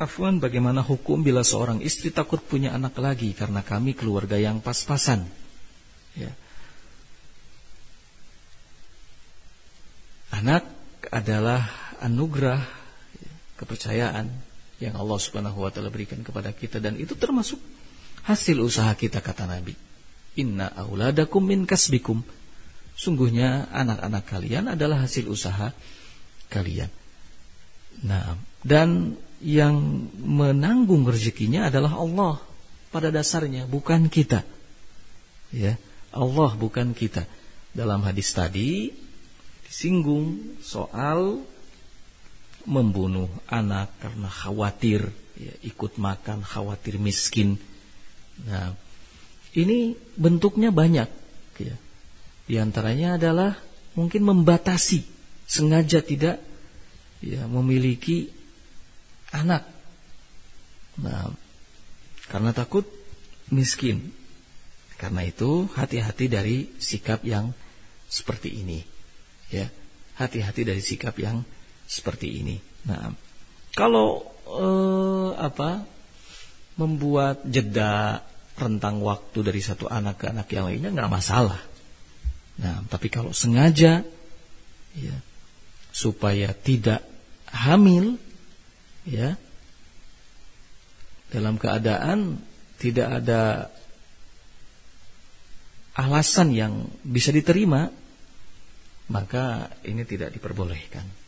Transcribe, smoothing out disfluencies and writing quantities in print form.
Afwan, bagaimana hukum bila seorang istri takut punya anak lagi karena kami keluarga yang pas-pasan? Ya. Anak adalah anugerah, kepercayaan yang Allah Subhanahu wa taala berikan kepada kita, dan itu termasuk hasil usaha kita, kata Nabi. Inna auladakum min kasbikum. Sungguhnya anak-anak kalian adalah hasil usaha kalian. Nah, dan yang menanggung rezekinya adalah Allah pada dasarnya, bukan kita. Ya, Allah bukan kita. Dalam hadis tadi disinggung soal membunuh anak karena khawatir ya, ikut makan, khawatir miskin. Nah, ini bentuknya banyak ya. Di antaranya adalah mungkin membatasi, sengaja tidak ya memiliki anak. Nah, karena takut miskin. Karena itu hati-hati dari sikap yang seperti ini. Ya, hati-hati dari sikap yang seperti ini. Nah, kalau membuat jeda rentang waktu dari satu anak ke anak yang lainnya nggak masalah. Nah, tapi kalau sengaja ya supaya tidak hamil ya, dalam keadaan tidak ada alasan yang bisa diterima, maka ini tidak diperbolehkan.